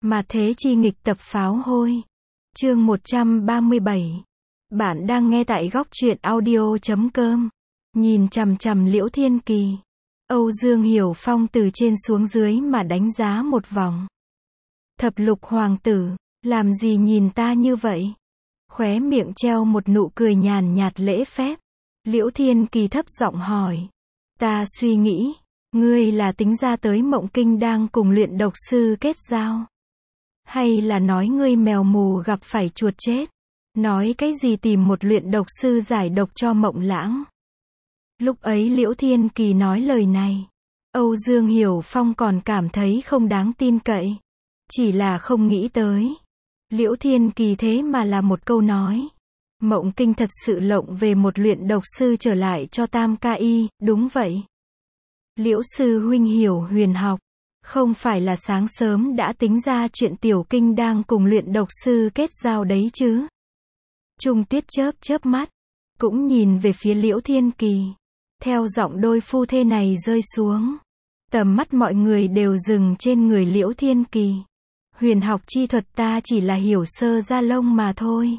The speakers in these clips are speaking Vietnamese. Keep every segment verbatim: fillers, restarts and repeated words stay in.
Mà thế chi nghịch tập pháo hôi. Chương một trăm ba mươi bảy. Bạn đang nghe tại góc truyện audio chấm com. Nhìn chằm chằm Liễu Thiên Kỳ. Âu Dương Hiểu Phong từ trên xuống dưới mà đánh giá một vòng. Thập lục hoàng tử, làm gì nhìn ta như vậy? Khóe miệng treo một nụ cười nhàn nhạt lễ phép. Liễu Thiên Kỳ thấp giọng hỏi. Ta suy nghĩ, ngươi là tính ra tới Mộng Kinh đang cùng luyện độc sư kết giao? Hay là nói ngươi mèo mù gặp phải chuột chết? Nói cái gì tìm một luyện độc sư giải độc cho Mộng Lãng? Lúc ấy Liễu Thiên Kỳ nói lời này, Âu Dương Hiểu Phong còn cảm thấy không đáng tin cậy. Chỉ là không nghĩ tới. Liễu Thiên Kỳ thế mà là một câu nói. Mộng Kinh thật sự lộng về một luyện độc sư trở lại cho Tam Ca Y, đúng vậy. Liễu sư huynh hiểu huyền học, không phải là sáng sớm đã tính ra chuyện Tiểu Kinh đang cùng luyện độc sư kết giao đấy chứ? Trung Tiết chớp chớp mắt, cũng nhìn về phía Liễu Thiên Kỳ. Theo giọng đôi phu thê này rơi xuống, tầm mắt mọi người đều dừng trên người Liễu Thiên Kỳ. Huyền học chi thuật ta chỉ là hiểu sơ da lông mà thôi.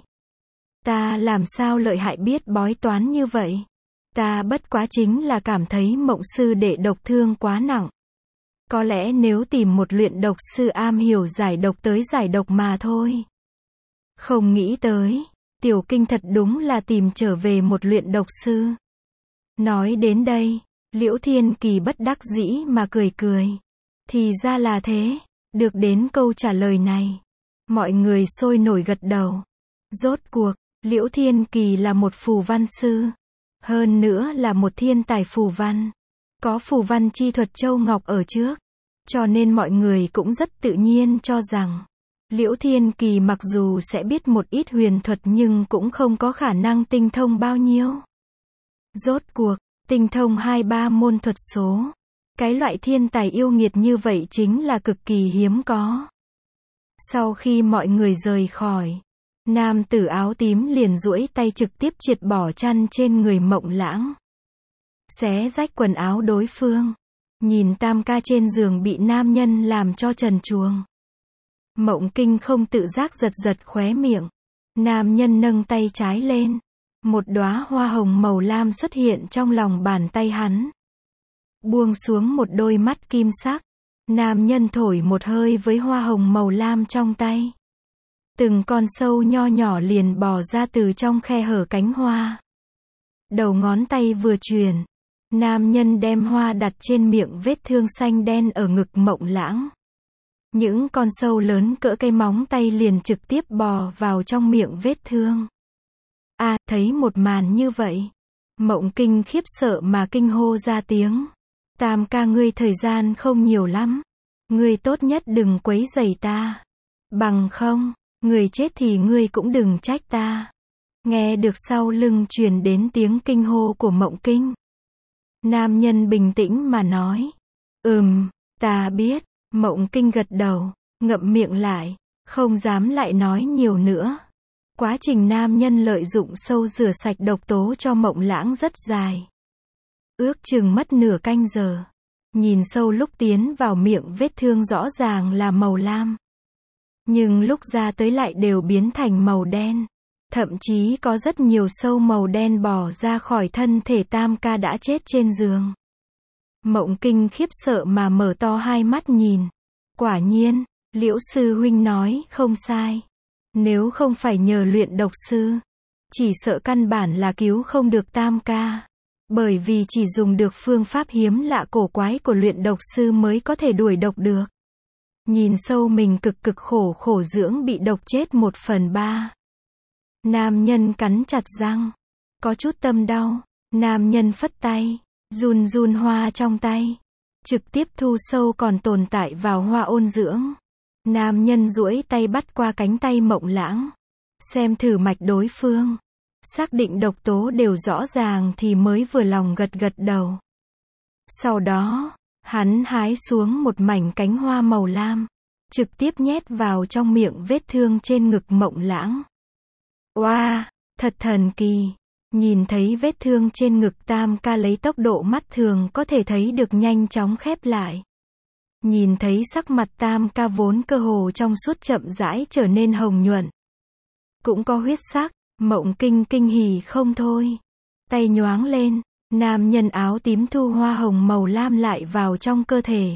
Ta làm sao lợi hại biết bói toán như vậy? Ta bất quá chính là cảm thấy Mộng sư đệ độc thương quá nặng. Có lẽ nếu tìm một luyện độc sư am hiểu giải độc tới giải độc mà thôi. Không nghĩ tới, Tiểu Kinh thật đúng là tìm trở về một luyện độc sư. Nói đến đây, Liễu Thiên Kỳ bất đắc dĩ mà cười cười. Thì ra là thế, được đến câu trả lời này. Mọi người sôi nổi gật đầu. Rốt cuộc, Liễu Thiên Kỳ là một phù văn sư. Hơn nữa là một thiên tài phù văn. Có phù văn chi thuật châu ngọc ở trước. Cho nên mọi người cũng rất tự nhiên cho rằng Liễu Thiên Kỳ mặc dù sẽ biết một ít huyền thuật nhưng cũng không có khả năng tinh thông bao nhiêu. Rốt cuộc, tinh thông hai ba môn thuật số. Cái loại thiên tài yêu nghiệt như vậy chính là cực kỳ hiếm có. Sau khi mọi người rời khỏi, nam tử áo tím liền duỗi tay trực tiếp triệt bỏ chăn trên người Mộng Lãng. Xé rách quần áo đối phương. Nhìn Tam Ca trên giường bị nam nhân làm cho trần truồng. Mộng Kinh không tự giác giật giật khóe miệng. Nam nhân nâng tay trái lên. Một đóa hoa hồng màu lam xuất hiện trong lòng bàn tay hắn. Buông xuống một đôi mắt kim sắc. Nam nhân thổi một hơi với hoa hồng màu lam trong tay. Từng con sâu nho nhỏ liền bò ra từ trong khe hở cánh hoa. Đầu ngón tay vừa chuyển. Nam nhân đem hoa đặt trên miệng vết thương xanh đen ở ngực Mộng Lãng. Những con sâu lớn cỡ cây móng tay liền trực tiếp bò vào trong miệng vết thương. À, thấy một màn như vậy. Mộng Kinh khiếp sợ mà kinh hô ra tiếng. Tam ca ngươi thời gian không nhiều lắm. Ngươi tốt nhất đừng quấy rầy ta. Bằng không, người chết thì ngươi cũng đừng trách ta. Nghe được sau lưng truyền đến tiếng kinh hô của Mộng Kinh. Nam nhân bình tĩnh mà nói. Ừm, ta biết. Mộng Kinh gật đầu, ngậm miệng lại, không dám lại nói nhiều nữa. Quá trình nam nhân lợi dụng sâu rửa sạch độc tố cho Mộng Lãng rất dài. Ước chừng mất nửa canh giờ. Nhìn sâu lúc tiến vào miệng vết thương rõ ràng là màu lam. Nhưng lúc ra tới lại đều biến thành màu đen. Thậm chí có rất nhiều sâu màu đen bò ra khỏi thân thể Tam Ca đã chết trên giường. Mộng Kinh khiếp sợ mà mở to hai mắt nhìn. Quả nhiên, Liễu sư huynh nói không sai. Nếu không phải nhờ luyện độc sư, chỉ sợ căn bản là cứu không được Tam Ca. Bởi vì chỉ dùng được phương pháp hiếm lạ cổ quái của luyện độc sư mới có thể đuổi độc được. Nhìn sâu mình cực cực khổ khổ dưỡng bị độc chết một phần ba. Nam nhân cắn chặt răng. Có chút tâm đau. Nam nhân phất tay. Run run hoa trong tay. Trực tiếp thu sâu còn tồn tại vào hoa ôn dưỡng. Nam nhân duỗi tay bắt qua cánh tay Mộng Lãng. Xem thử mạch đối phương. Xác định độc tố đều rõ ràng thì mới vừa lòng gật gật đầu. Sau đó, hắn hái xuống một mảnh cánh hoa màu lam. Trực tiếp nhét vào trong miệng vết thương trên ngực Mộng Lãng. Oa, wow, thật thần kỳ. Nhìn thấy vết thương trên ngực Tam Ca lấy tốc độ mắt thường có thể thấy được nhanh chóng khép lại. Nhìn thấy sắc mặt Tam ca vốn cơ hồ trong suốt chậm rãi trở nên hồng nhuận. Cũng có huyết sắc, Mộng Kinh kinh hỉ không thôi. Tay nhoáng lên, nam nhân áo tím thu hoa hồng màu lam lại vào trong cơ thể.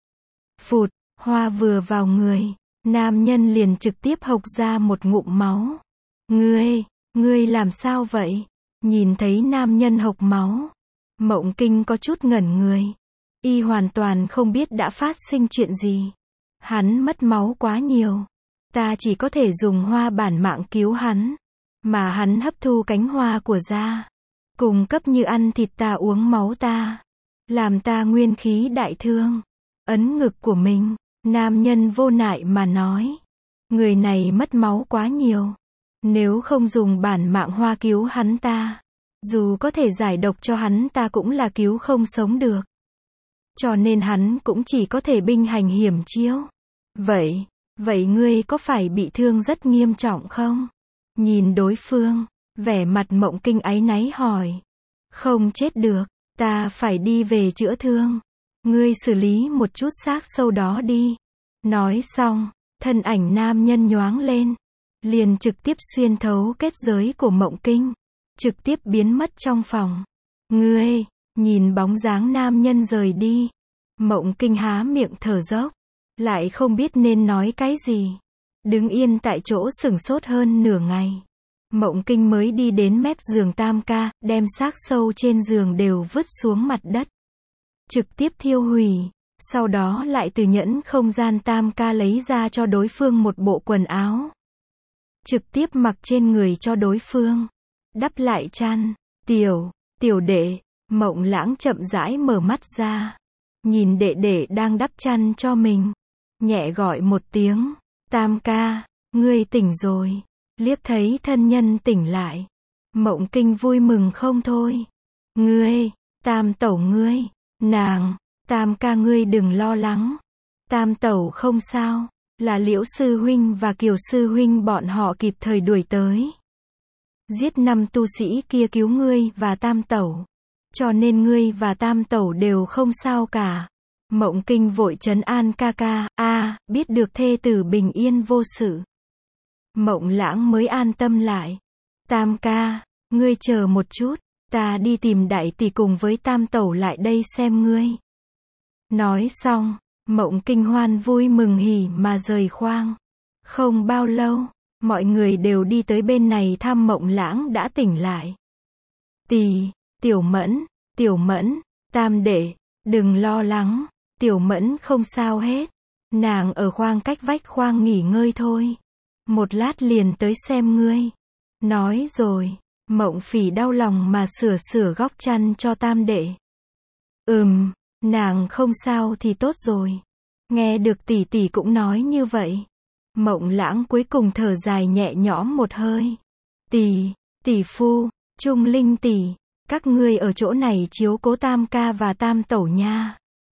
Phụt, hoa vừa vào người, nam nhân liền trực tiếp hộc ra một ngụm máu. Ngươi, ngươi làm sao vậy? Nhìn thấy nam nhân hộc máu, Mộng Kinh có chút ngẩn người. Y hoàn toàn không biết đã phát sinh chuyện gì. Hắn mất máu quá nhiều. Ta chỉ có thể dùng hoa bản mạng cứu hắn. Mà hắn hấp thu cánh hoa của gia. Cùng cấp như ăn thịt ta uống máu ta. Làm ta nguyên khí đại thương. Ấn ngực của mình. Nam nhân vô nại mà nói. Người này mất máu quá nhiều. Nếu không dùng bản mạng hoa cứu hắn ta. Dù có thể giải độc cho hắn ta cũng là cứu không sống được. Cho nên hắn cũng chỉ có thể binh hành hiểm chiêu. Vậy, vậy ngươi có phải bị thương rất nghiêm trọng không? Nhìn đối phương, vẻ mặt Mộng Kinh áy náy hỏi. Không chết được, ta phải đi về chữa thương. Ngươi xử lý một chút xác sâu đó đi. Nói xong, thân ảnh nam nhân nhoáng lên. Liền trực tiếp xuyên thấu kết giới của Mộng Kinh. Trực tiếp biến mất trong phòng. Ngươi, nhìn bóng dáng nam nhân rời đi. Mộng Kinh há miệng thở dốc. Lại không biết nên nói cái gì. Đứng yên tại chỗ sửng sốt hơn nửa ngày. Mộng Kinh mới đi đến mép giường Tam ca, đem xác sâu trên giường đều vứt xuống mặt đất. Trực tiếp thiêu hủy. Sau đó lại từ nhẫn không gian Tam ca lấy ra cho đối phương một bộ quần áo. Trực tiếp mặc trên người cho đối phương. Đắp lại chăn. Tiểu, tiểu đệ. Mộng Lãng chậm rãi mở mắt ra. Nhìn đệ đệ đang đắp chăn cho mình. Nhẹ gọi một tiếng. Tam ca, ngươi tỉnh rồi. Liếc thấy thân nhân tỉnh lại. Mộng Kinh vui mừng không thôi. Ngươi, Tam tẩu ngươi, nàng, Tam ca ngươi đừng lo lắng. Tam tẩu không sao, là Liễu sư huynh và Kiều sư huynh bọn họ kịp thời đuổi tới. Giết năm tu sĩ kia cứu ngươi và Tam tẩu. Cho nên ngươi và Tam tẩu đều không sao cả. Mộng Kinh vội trấn an ca ca, a, biết được thê tử bình yên vô sự. Mộng Lãng mới an tâm lại. Tam ca, ngươi chờ một chút, ta đi tìm đại tỷ cùng với Tam tẩu lại đây xem ngươi. Nói xong, Mộng Kinh hoan vui mừng hỉ mà rời khoang. Không bao lâu, mọi người đều đi tới bên này thăm Mộng Lãng đã tỉnh lại. Tỷ, Tiểu Mẫn, Tiểu Mẫn, Tam đệ, đừng lo lắng, Tiểu Mẫn không sao hết. Nàng ở khoang cách vách khoang nghỉ ngơi thôi. Một lát liền tới xem ngươi. Nói rồi, Mộng Phỉ đau lòng mà sửa sửa góc chăn cho Tam đệ. Ừm, nàng không sao thì tốt rồi. Nghe được tỷ tỷ cũng nói như vậy. Mộng Lãng cuối cùng thở dài nhẹ nhõm một hơi. Tỷ, tỷ phu, Trung Linh tỷ, các ngươi ở chỗ này chiếu cố Tam ca và Tam tẩu nha.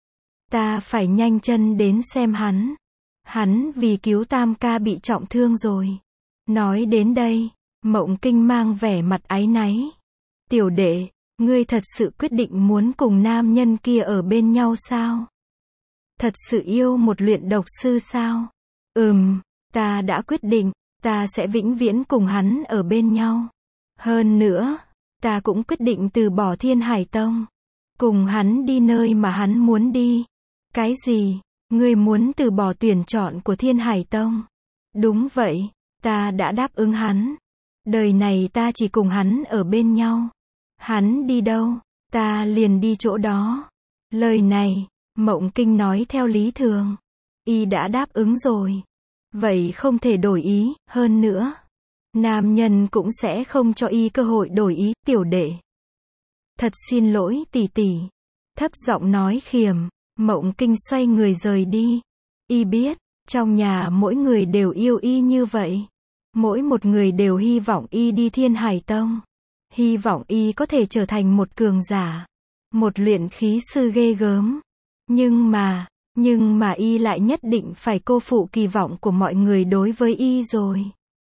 Ta phải nhanh chân đến xem hắn. Hắn vì cứu Tam ca bị trọng thương rồi. Nói đến đây, Mộng Kinh mang vẻ mặt áy náy. Tiểu đệ, ngươi thật sự quyết định muốn cùng nam nhân kia ở bên nhau sao? Thật sự yêu một luyện độc sư sao? Ừm, ta đã quyết định, ta sẽ vĩnh viễn cùng hắn ở bên nhau. Hơn nữa, ta cũng quyết định từ bỏ Thiên Hải Tông. Cùng hắn đi nơi mà hắn muốn đi. Cái gì? Ngươi muốn từ bỏ tuyển chọn của Thiên Hải Tông? Đúng vậy, ta đã đáp ứng hắn. Đời này ta chỉ cùng hắn ở bên nhau. Hắn đi đâu, ta liền đi chỗ đó. Lời này, Mộng Kinh nói theo lý thường. Y đã đáp ứng rồi. Vậy không thể đổi ý, hơn nữa. Nam nhân cũng sẽ không cho y cơ hội đổi ý, tiểu đệ. Thật xin lỗi tỷ tỷ. Thấp giọng nói khiểm. Mộng Kinh xoay người rời đi. Y biết, trong nhà mỗi người đều yêu y như vậy. Mỗi một người đều hy vọng y đi Thiên Hải Tông. Hy vọng y có thể trở thành một cường giả. Một luyện khí sư ghê gớm. Nhưng mà, nhưng mà y lại nhất định phải cô phụ kỳ vọng của mọi người đối với y rồi.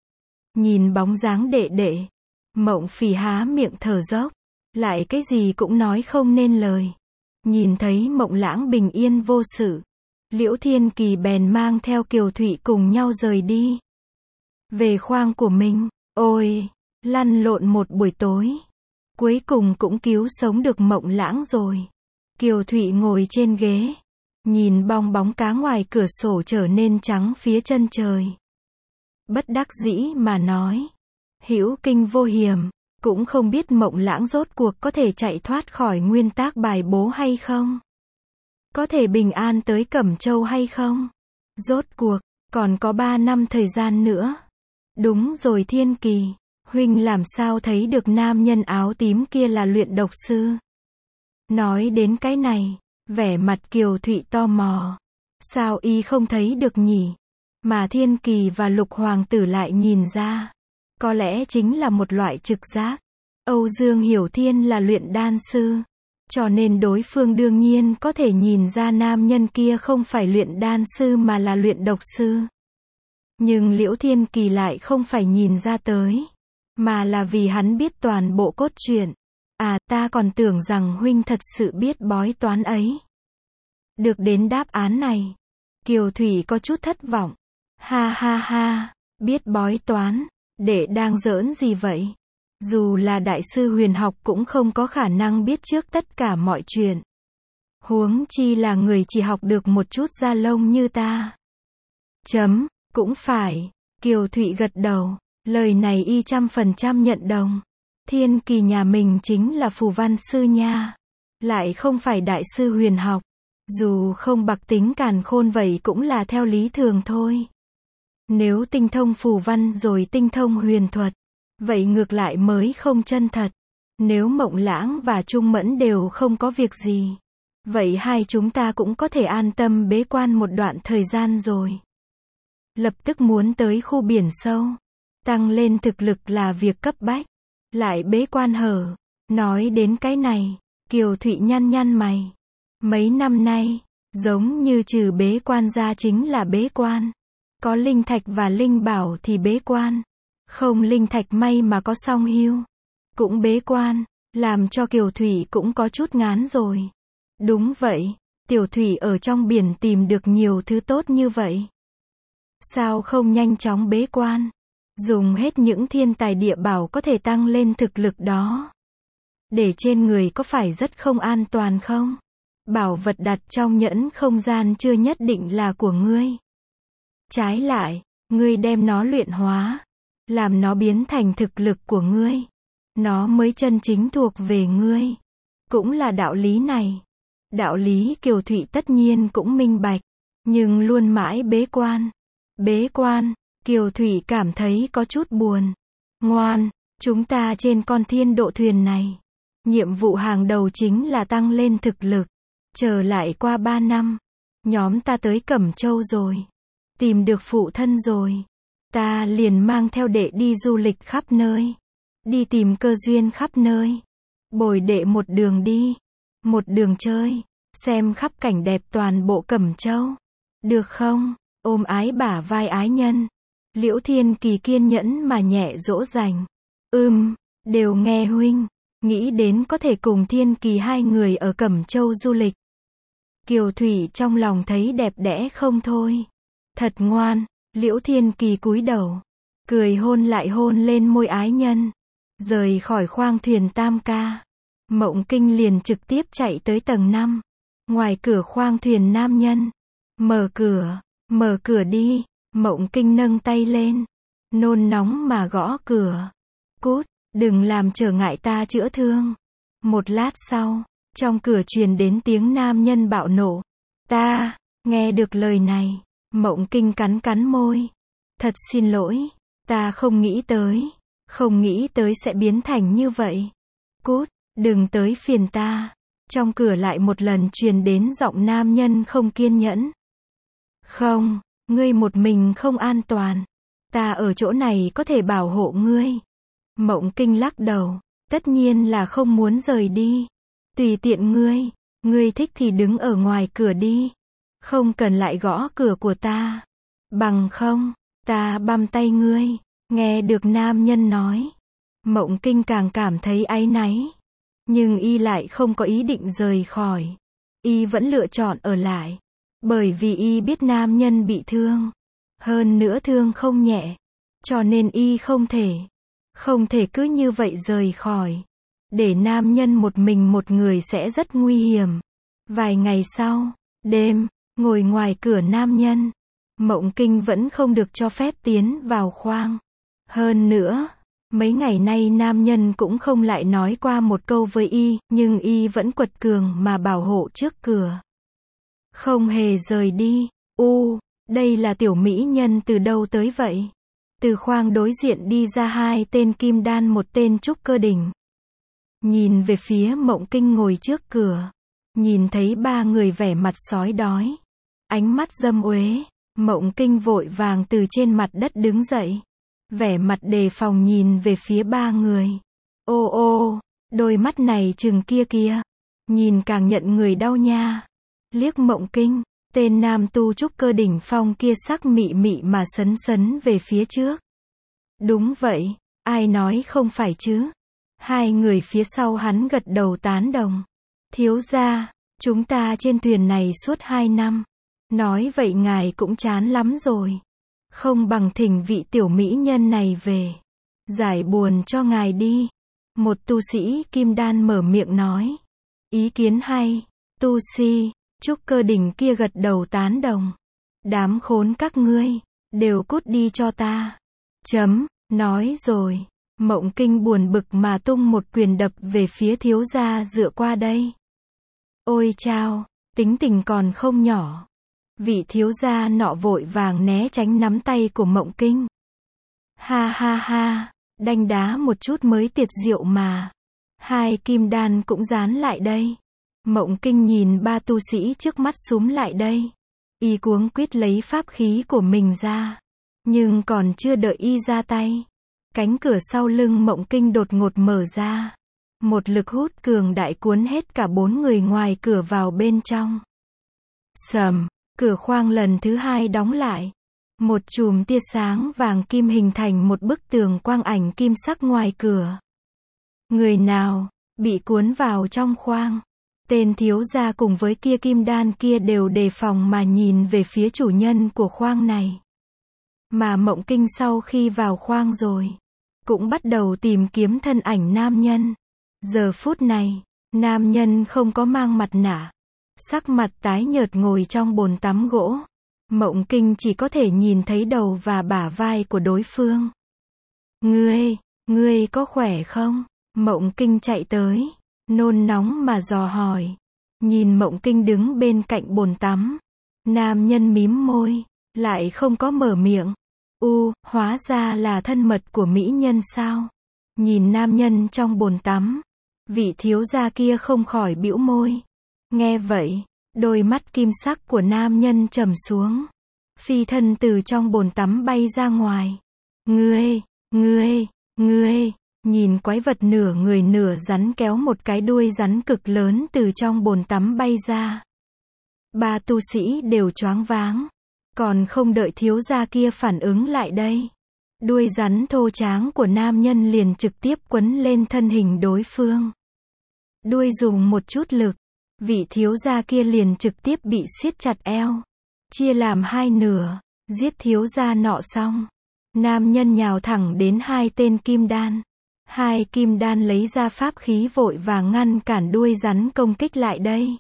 Nhìn bóng dáng đệ đệ. Mộng Phỉ há miệng thở dốc. Lại cái gì cũng nói không nên lời. Nhìn thấy Mộng Lãng bình yên vô sự. Liễu Thiên Kỳ bèn mang theo Kiều Thụy cùng nhau rời đi. Về khoang của mình, ôi, lăn lộn một buổi tối. Cuối cùng cũng cứu sống được Mộng Lãng rồi. Kiều Thụy ngồi trên ghế, nhìn bong bóng cá ngoài cửa sổ trở nên trắng phía chân trời. Bất đắc dĩ mà nói, hữu kinh vô hiểm, cũng không biết Mộng Lãng rốt cuộc có thể chạy thoát khỏi nguyên tắc bài bố hay không? Có thể bình an tới Cẩm Châu hay không? Rốt cuộc, còn có ba năm thời gian nữa. Đúng rồi Thiên Kỳ, huynh làm sao thấy được nam nhân áo tím kia là luyện độc sư? Nói đến cái này, vẻ mặt Kiều Thụy tò mò. Sao y không thấy được nhỉ? Mà Thiên Kỳ và Lục Hoàng tử lại nhìn ra. Có lẽ chính là một loại trực giác. Âu Dương Hiểu Thiên là luyện đan sư, cho nên đối phương đương nhiên có thể nhìn ra nam nhân kia không phải luyện đan sư mà là luyện độc sư. Nhưng Liễu Thiên Kỳ lại không phải nhìn ra tới, mà là vì hắn biết toàn bộ cốt truyện. À, ta còn tưởng rằng huynh thật sự biết bói toán ấy. Được đến đáp án này, Kiều Thụy có chút thất vọng. Ha ha ha, biết bói toán, đệ đang giỡn gì vậy? Dù là đại sư huyền học cũng không có khả năng biết trước tất cả mọi chuyện. Huống chi là người chỉ học được một chút da lông như ta. Chấm, cũng phải. Kiều Thụy gật đầu, lời này y trăm phần trăm nhận đồng. Thiên Kỳ nhà mình chính là phù văn sư nha, lại không phải đại sư huyền học. Dù không bạc tính càn khôn vậy cũng là theo lý thường thôi. Nếu tinh thông phù văn rồi tinh thông huyền thuật, vậy ngược lại mới không chân thật. Nếu Mộng Lãng và Trung Mẫn đều không có việc gì, vậy hai chúng ta cũng có thể an tâm bế quan một đoạn thời gian rồi. Lập tức muốn tới khu biển sâu, tăng lên thực lực là việc cấp bách. Lại bế quan hở. Nói đến cái này, Kiều Thụy nhăn nhăn mày. Mấy năm nay, giống như trừ bế quan ra chính là bế quan. Có linh thạch và linh bảo thì bế quan. Không linh thạch may mà có song hưu. Cũng bế quan, làm cho Kiều Thụy cũng có chút ngán rồi. Đúng vậy, Tiểu Thụy ở trong biển tìm được nhiều thứ tốt như vậy. Sao không nhanh chóng bế quan? Dùng hết những thiên tài địa bảo có thể tăng lên thực lực đó. Để trên người có phải rất không an toàn không? Bảo vật đặt trong nhẫn không gian chưa nhất định là của ngươi. Trái lại, ngươi đem nó luyện hóa, làm nó biến thành thực lực của ngươi. Nó mới chân chính thuộc về ngươi. Cũng là đạo lý này. Đạo lý Kiều Thụy tất nhiên cũng minh bạch, nhưng luôn mãi bế quan. Bế quan, Kiều Thụy cảm thấy có chút buồn. Ngoan, chúng ta trên con thiên độ thuyền này. Nhiệm vụ hàng đầu chính là tăng lên thực lực. Chờ lại qua ba năm, nhóm ta tới Cẩm Châu rồi. Tìm được phụ thân rồi. Ta liền mang theo đệ đi du lịch khắp nơi. Đi tìm cơ duyên khắp nơi. Bồi đệ một đường đi. Một đường chơi. Xem khắp cảnh đẹp toàn bộ Cẩm Châu. Được không? Ôm ái bả vai ái nhân. Liễu Thiên Kỳ kiên nhẫn mà nhẹ dỗ dành. Ừm, đều nghe huynh. Nghĩ đến có thể cùng Thiên Kỳ hai người ở Cẩm Châu du lịch. Kiều Thụy trong lòng thấy đẹp đẽ không thôi. Thật ngoan. Liễu Thiên Kỳ cúi đầu, cười hôn lại hôn lên môi ái nhân. Rời khỏi khoang thuyền Tam Ca, Mộng Kinh liền trực tiếp chạy tới tầng năm. Ngoài cửa khoang thuyền nam nhân. Mở cửa, mở cửa đi. Mộng Kinh nâng tay lên, nôn nóng mà gõ cửa. Cút, đừng làm trở ngại ta chữa thương. Một lát sau, trong cửa truyền đến tiếng nam nhân bạo nộ. Ta, nghe được lời này, Mộng Kinh cắn cắn môi. Thật xin lỗi, ta không nghĩ tới, không nghĩ tới sẽ biến thành như vậy. Cút, đừng tới phiền ta. Trong cửa lại một lần truyền đến giọng nam nhân không kiên nhẫn. Không, ngươi một mình không an toàn. Ta ở chỗ này có thể bảo hộ ngươi. Mộng Kinh lắc đầu, tất nhiên là không muốn rời đi. Tùy tiện ngươi, ngươi thích thì đứng ở ngoài cửa đi. Không cần lại gõ cửa của ta. Bằng không, ta băm tay ngươi. Nghe được nam nhân nói, Mộng Kinh càng cảm thấy áy náy. Nhưng y lại không có ý định rời khỏi. Y vẫn lựa chọn ở lại. Bởi vì y biết nam nhân bị thương. Hơn nữa thương không nhẹ. Cho nên y không thể. Không thể cứ như vậy rời khỏi. Để nam nhân một mình một người sẽ rất nguy hiểm. Vài ngày sau, đêm, ngồi ngoài cửa nam nhân. Mộng Kinh vẫn không được cho phép tiến vào khoang. Hơn nữa, mấy ngày nay nam nhân cũng không lại nói qua một câu với y, nhưng y vẫn quật cường mà bảo hộ trước cửa. Không hề rời đi. U, đây là tiểu mỹ nhân từ đâu tới vậy? Từ khoang đối diện đi ra hai tên kim đan, một tên trúc cơ đỉnh. Nhìn về phía Mộng Kinh ngồi trước cửa. Nhìn thấy ba người vẻ mặt sói đói. Ánh mắt dâm uế. Mộng Kinh vội vàng từ trên mặt đất đứng dậy. Vẻ mặt đề phòng nhìn về phía ba người. Ô ô, đôi mắt này chừng kia kia. Nhìn càng nhận người đau nha. Liếc Mộng Kinh, tên nam tu trúc cơ đỉnh phong kia sắc mị mị mà sấn sấn về phía trước. Đúng vậy, ai nói không phải chứ? Hai người phía sau hắn gật đầu tán đồng. Thiếu gia, chúng ta trên thuyền này suốt hai năm. Nói vậy ngài cũng chán lắm rồi. Không bằng thỉnh vị tiểu mỹ nhân này về. Giải buồn cho ngài đi. Một tu sĩ kim đan mở miệng nói. Ý kiến hay. Tu si, trúc cơ đỉnh kia gật đầu tán đồng. Đám khốn các ngươi, đều cút đi cho ta. Chấm, nói rồi. Mộng Kinh buồn bực mà tung một quyền đập về phía thiếu gia dựa qua đây. Ôi chao, tính tình còn không nhỏ. Vị thiếu gia nọ vội vàng né tránh nắm tay của Mộng Kinh. Ha ha ha, đanh đá một chút mới tiệt diệu mà. Hai kim đan cũng dán lại đây. Mộng Kinh nhìn ba tu sĩ trước mắt xúm lại đây. Y cuống quýt lấy pháp khí của mình ra. Nhưng còn chưa đợi y ra tay. Cánh cửa sau lưng Mộng Kinh đột ngột mở ra. Một lực hút cường đại cuốn hết cả bốn người ngoài cửa vào bên trong. Sầm, cửa khoang lần thứ hai đóng lại. Một chùm tia sáng vàng kim hình thành một bức tường quang ảnh kim sắc ngoài cửa. Người nào bị cuốn vào trong khoang? Tên thiếu gia cùng với kia kim đan kia đều đề phòng mà nhìn về phía chủ nhân của khoang này. Mà Mộng Kinh sau khi vào khoang rồi, cũng bắt đầu tìm kiếm thân ảnh nam nhân. Giờ phút này, nam nhân không có mang mặt nạ. Sắc mặt tái nhợt ngồi trong bồn tắm gỗ. Mộng Kinh chỉ có thể nhìn thấy đầu và bả vai của đối phương. Ngươi, ngươi có khỏe không? Mộng Kinh chạy tới, nôn nóng mà dò hỏi. Nhìn Mộng Kinh đứng bên cạnh bồn tắm. Nam nhân mím môi, lại không có mở miệng. U, hóa ra là thân mật của mỹ nhân sao? Nhìn nam nhân trong bồn tắm. Vị thiếu gia kia không khỏi bĩu môi. Nghe vậy, đôi mắt kim sắc của nam nhân trầm xuống. Phi thân từ trong bồn tắm bay ra ngoài. Ngươi, ngươi, ngươi, nhìn quái vật nửa người nửa rắn kéo một cái đuôi rắn cực lớn từ trong bồn tắm bay ra. Ba tu sĩ đều choáng váng. Còn không đợi thiếu gia kia phản ứng lại đây. Đuôi rắn thô tráng của nam nhân liền trực tiếp quấn lên thân hình đối phương. Đuôi dùng một chút lực. Vị thiếu gia kia liền trực tiếp bị siết chặt eo. Chia làm hai nửa. Giết thiếu gia nọ xong. Nam nhân nhào thẳng đến hai tên kim đan. Hai kim đan lấy ra pháp khí vội vàng ngăn cản đuôi rắn công kích lại đây.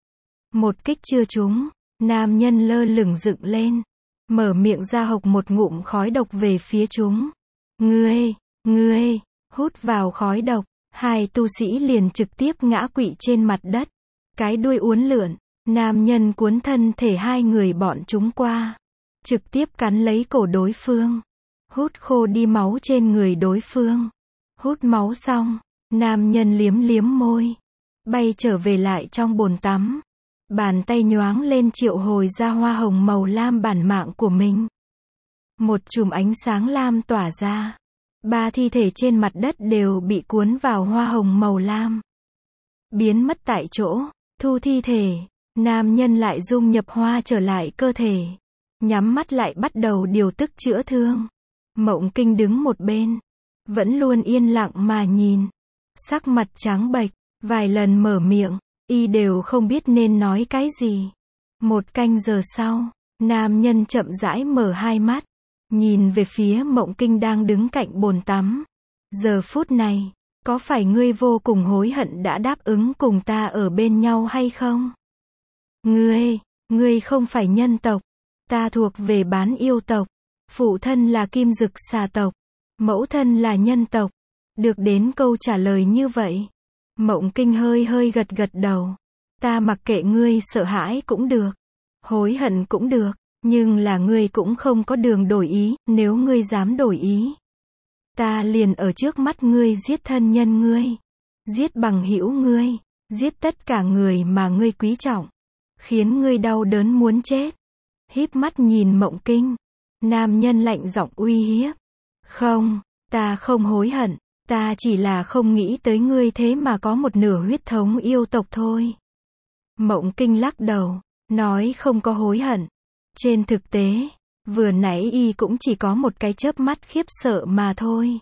Một kích chưa trúng. Nam nhân lơ lửng dựng lên. Mở miệng ra hộc một ngụm khói độc về phía chúng. Ngươi, ngươi, hút vào khói độc. Hai tu sĩ liền trực tiếp ngã quỵ trên mặt đất. Cái đuôi uốn lượn. Nam nhân cuốn thân thể hai người bọn chúng qua. Trực tiếp cắn lấy cổ đối phương. Hút khô đi máu trên người đối phương. Hút máu xong. Nam nhân liếm liếm môi. Bay trở về lại trong bồn tắm. Bàn tay nhoáng lên triệu hồi ra hoa hồng màu lam bản mạng của mình. Một chùm ánh sáng lam tỏa ra. Ba thi thể trên mặt đất đều bị cuốn vào hoa hồng màu lam. Biến mất tại chỗ. Thu thi thể. Nam nhân lại dung nhập hoa trở lại cơ thể. Nhắm mắt lại bắt đầu điều tức chữa thương. Mộng Kinh đứng một bên. Vẫn luôn yên lặng mà nhìn. Sắc mặt trắng bệch. Vài lần mở miệng. Y đều không biết nên nói cái gì. Một canh giờ sau, nam nhân chậm rãi mở hai mắt, nhìn về phía Mộng Kinh đang đứng cạnh bồn tắm. Giờ phút này, có phải ngươi vô cùng hối hận đã đáp ứng cùng ta ở bên nhau hay không? Ngươi, ngươi không phải nhân tộc, ta thuộc về bán yêu tộc, phụ thân là Kim Dực xà tộc, mẫu thân là nhân tộc. Được đến câu trả lời như vậy, Mộng Kinh hơi hơi gật gật đầu. Ta mặc kệ ngươi sợ hãi cũng được, hối hận cũng được, nhưng là ngươi cũng không có đường đổi ý, nếu ngươi dám đổi ý, ta liền ở trước mắt ngươi giết thân nhân ngươi, giết bằng hữu ngươi, giết tất cả người mà ngươi quý trọng, khiến ngươi đau đớn muốn chết. Híp mắt nhìn Mộng Kinh, nam nhân lạnh giọng uy hiếp. Không, ta không hối hận, ta chỉ là không nghĩ tới ngươi thế mà có một nửa huyết thống yêu tộc thôi. Mộng Kinh lắc đầu, nói không có hối hận. Trên thực tế, vừa nãy y cũng chỉ có một cái chớp mắt khiếp sợ mà thôi.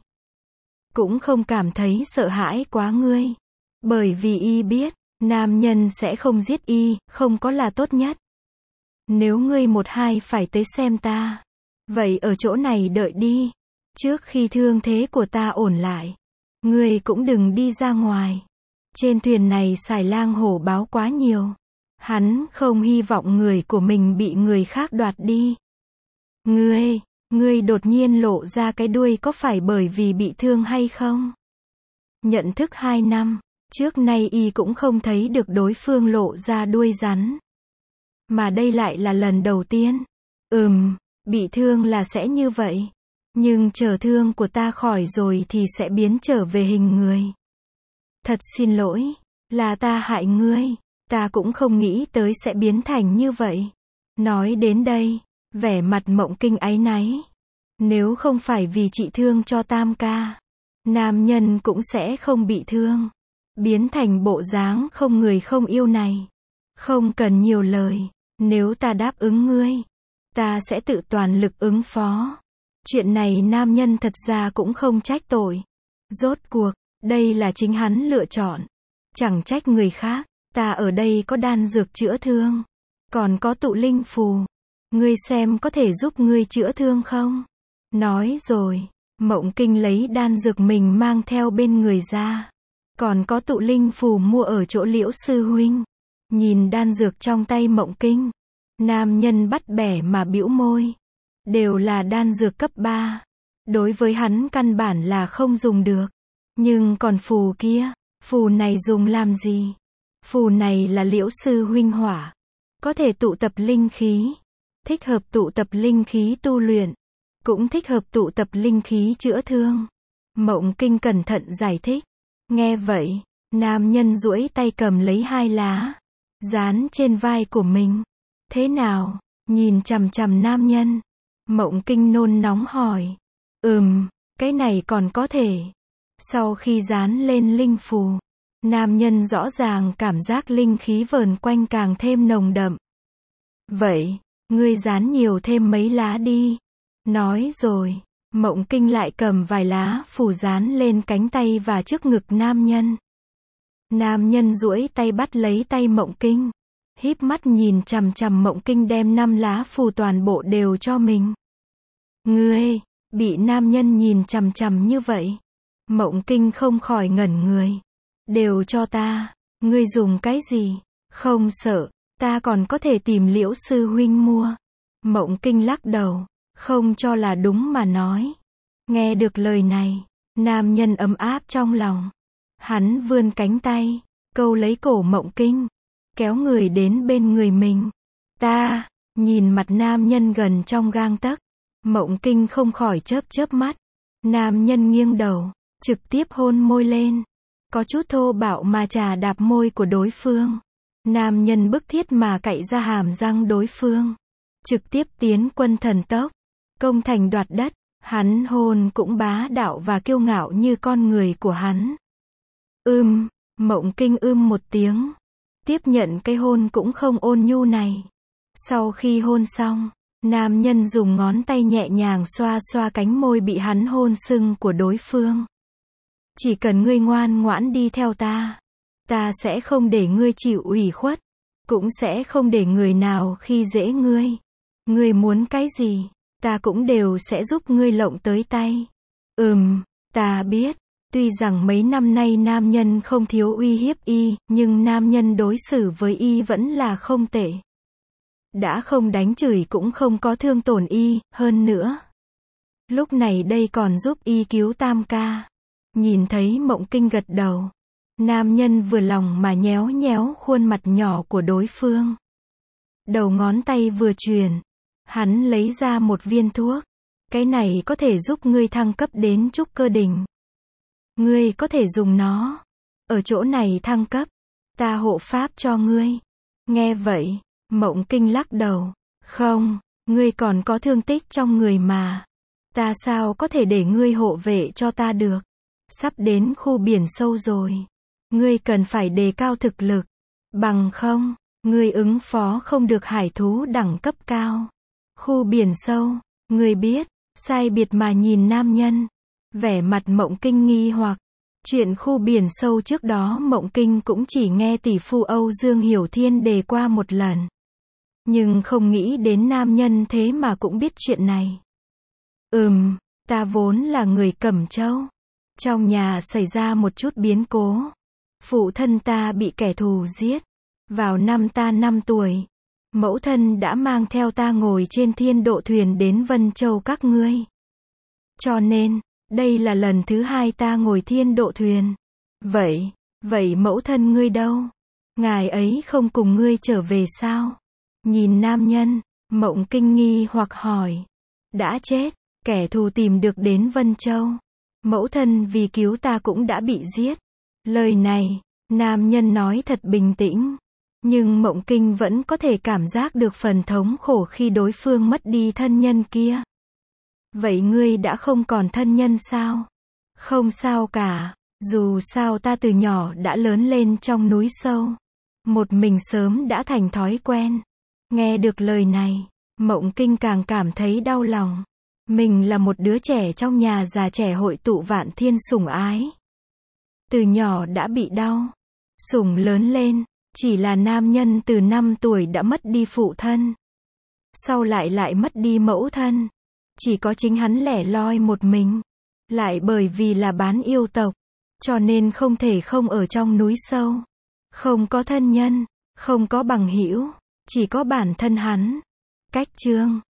Cũng không cảm thấy sợ hãi quá ngươi. Bởi vì y biết, nam nhân sẽ không giết y, không có là tốt nhất. Nếu ngươi một hai phải tới xem ta, vậy ở chỗ này đợi đi. Trước khi thương thế của ta ổn lại, ngươi cũng đừng đi ra ngoài. Trên thuyền này xài lang hổ báo quá nhiều. Hắn không hy vọng người của mình bị người khác đoạt đi. Ngươi, ngươi đột nhiên lộ ra cái đuôi có phải bởi vì bị thương hay không? Nhận thức hai năm, trước nay y cũng không thấy được đối phương lộ ra đuôi rắn. Mà đây lại là lần đầu tiên. Ừm, bị thương là sẽ như vậy. Nhưng chờ thương của ta khỏi rồi thì sẽ biến trở về hình người. Thật xin lỗi, là ta hại ngươi, ta cũng không nghĩ tới sẽ biến thành như vậy. Nói đến đây, vẻ mặt Mộng Kinh áy náy. Nếu không phải vì trị thương cho Tam ca, nam nhân cũng sẽ không bị thương, biến thành bộ dáng không người không yêu này. Không cần nhiều lời, nếu ta đáp ứng ngươi, ta sẽ tự toàn lực ứng phó. Chuyện này nam nhân thật ra cũng không trách tội. Rốt cuộc, đây là chính hắn lựa chọn. Chẳng trách người khác, ta ở đây có đan dược chữa thương. Còn có tụ linh phù. Ngươi xem có thể giúp ngươi chữa thương không? Nói rồi, Mộng Kinh lấy đan dược mình mang theo bên người ra. Còn có tụ linh phù mua ở chỗ Liễu sư huynh. Nhìn đan dược trong tay Mộng Kinh, nam nhân bắt bẻ mà bĩu môi. Đều là đan dược cấp ba. Đối với hắn căn bản là không dùng được. Nhưng còn phù kia, phù này dùng làm gì? Phù này là Liễu sư huynh hỏa. Có thể tụ tập linh khí. Thích hợp tụ tập linh khí tu luyện. Cũng thích hợp tụ tập linh khí chữa thương. Mộng Kinh cẩn thận giải thích. Nghe vậy, nam nhân duỗi tay cầm lấy hai lá, dán trên vai của mình. Thế nào? Nhìn chằm chằm nam nhân. Mộng Kinh nôn nóng hỏi. Ừm, cái này còn có thể. Sau khi dán lên linh phù, nam nhân rõ ràng cảm giác linh khí vờn quanh càng thêm nồng đậm. Vậy, ngươi dán nhiều thêm mấy lá đi. Nói rồi, Mộng Kinh lại cầm vài lá phù dán lên cánh tay và trước ngực nam nhân. Nam nhân duỗi tay bắt lấy tay Mộng Kinh, híp mắt nhìn chằm chằm Mộng Kinh đem năm lá phù toàn bộ đều cho mình. Ngươi, bị nam nhân nhìn chằm chằm như vậy. Mộng Kinh không khỏi ngẩn người. Đều cho ta, ngươi dùng cái gì? Không sợ, ta còn có thể tìm Liễu sư huynh mua. Mộng Kinh lắc đầu, không cho là đúng mà nói. Nghe được lời này, nam nhân ấm áp trong lòng. Hắn vươn cánh tay, câu lấy cổ Mộng Kinh, kéo người đến bên người mình. Ta, nhìn mặt nam nhân gần trong gang tấc, Mộng Kinh không khỏi chớp chớp mắt. Nam nhân nghiêng đầu, trực tiếp hôn môi lên. Có chút thô bạo mà chà đạp môi của đối phương. Nam nhân bức thiết mà cạy ra hàm răng đối phương. Trực tiếp tiến quân thần tốc. Công thành đoạt đất. Hắn hôn cũng bá đạo và kiêu ngạo như con người của hắn. Ưm, Mộng Kinh ưm một tiếng. Tiếp nhận cái hôn cũng không ôn nhu này. Sau khi hôn xong, nam nhân dùng ngón tay nhẹ nhàng xoa xoa cánh môi bị hắn hôn sưng của đối phương. Chỉ cần ngươi ngoan ngoãn đi theo ta, ta sẽ không để ngươi chịu ủy khuất. cũng sẽ không để người nào khi dễ ngươi. Ngươi muốn cái gì, ta cũng đều sẽ giúp ngươi lộng tới tay. Ừm, ta biết. Tuy rằng mấy năm nay nam nhân không thiếu uy hiếp y, nhưng nam nhân đối xử với y vẫn là không tệ. Đã không đánh chửi cũng không có thương tổn y, hơn nữa. Lúc này đây còn giúp y cứu tam ca. Nhìn thấy Mộng Kinh gật đầu. Nam nhân vừa lòng mà nhéo nhéo khuôn mặt nhỏ của đối phương. Đầu ngón tay vừa chuyển. Hắn lấy ra một viên thuốc. Cái này có thể giúp ngươi thăng cấp đến trúc cơ đỉnh. Ngươi có thể dùng nó. Ở chỗ này thăng cấp. Ta hộ pháp cho ngươi. Nghe vậy, Mộng Kinh lắc đầu. Không, ngươi còn có thương tích trong người mà. Ta sao có thể để ngươi hộ vệ cho ta được. Sắp đến khu biển sâu rồi. Ngươi cần phải đề cao thực lực. Bằng không, ngươi ứng phó không được hải thú đẳng cấp cao. Khu biển sâu, ngươi biết, sai biệt mà nhìn nam nhân. Vẻ mặt Mộng Kinh nghi hoặc. Chuyện khu biển sâu trước đó Mộng Kinh cũng chỉ nghe tỷ phu Âu Dương Hiểu Thiên đề qua một lần. Nhưng không nghĩ đến nam nhân thế mà cũng biết chuyện này. Ừm, ta vốn là người Cẩm Châu. Trong nhà xảy ra một chút biến cố. Phụ thân ta bị kẻ thù giết. Vào năm ta năm tuổi. Mẫu thân đã mang theo ta ngồi trên thiên độ thuyền đến Vân Châu các ngươi. Cho nên, đây là lần thứ hai ta ngồi thiên độ thuyền. Vậy, vậy mẫu thân ngươi đâu? Ngài ấy không cùng ngươi trở về sao? Nhìn nam nhân, Mộng Kinh nghi hoặc hỏi. Đã chết, kẻ thù tìm được đến Vân Châu. Mẫu thân vì cứu ta cũng đã bị giết. Lời này, nam nhân nói thật bình tĩnh. Nhưng Mộng Kinh vẫn có thể cảm giác được phần thống khổ khi đối phương mất đi thân nhân kia. Vậy ngươi đã không còn thân nhân sao? Không sao cả, dù sao ta từ nhỏ đã lớn lên trong núi sâu. Một mình sớm đã thành thói quen. Nghe được lời này, Mộng Kinh càng cảm thấy đau lòng. Mình là một đứa trẻ trong nhà già trẻ hội tụ vạn thiên sủng ái. Từ nhỏ đã bị đau. Sủng lớn lên, chỉ là nam nhân từ năm tuổi đã mất đi phụ thân. Sau lại lại mất đi mẫu thân. Chỉ có chính hắn lẻ loi một mình. Lại bởi vì là bán yêu tộc. Cho nên không thể không ở trong núi sâu. Không có thân nhân, không có bằng hữu, chỉ có bản thân hắn. Cách chương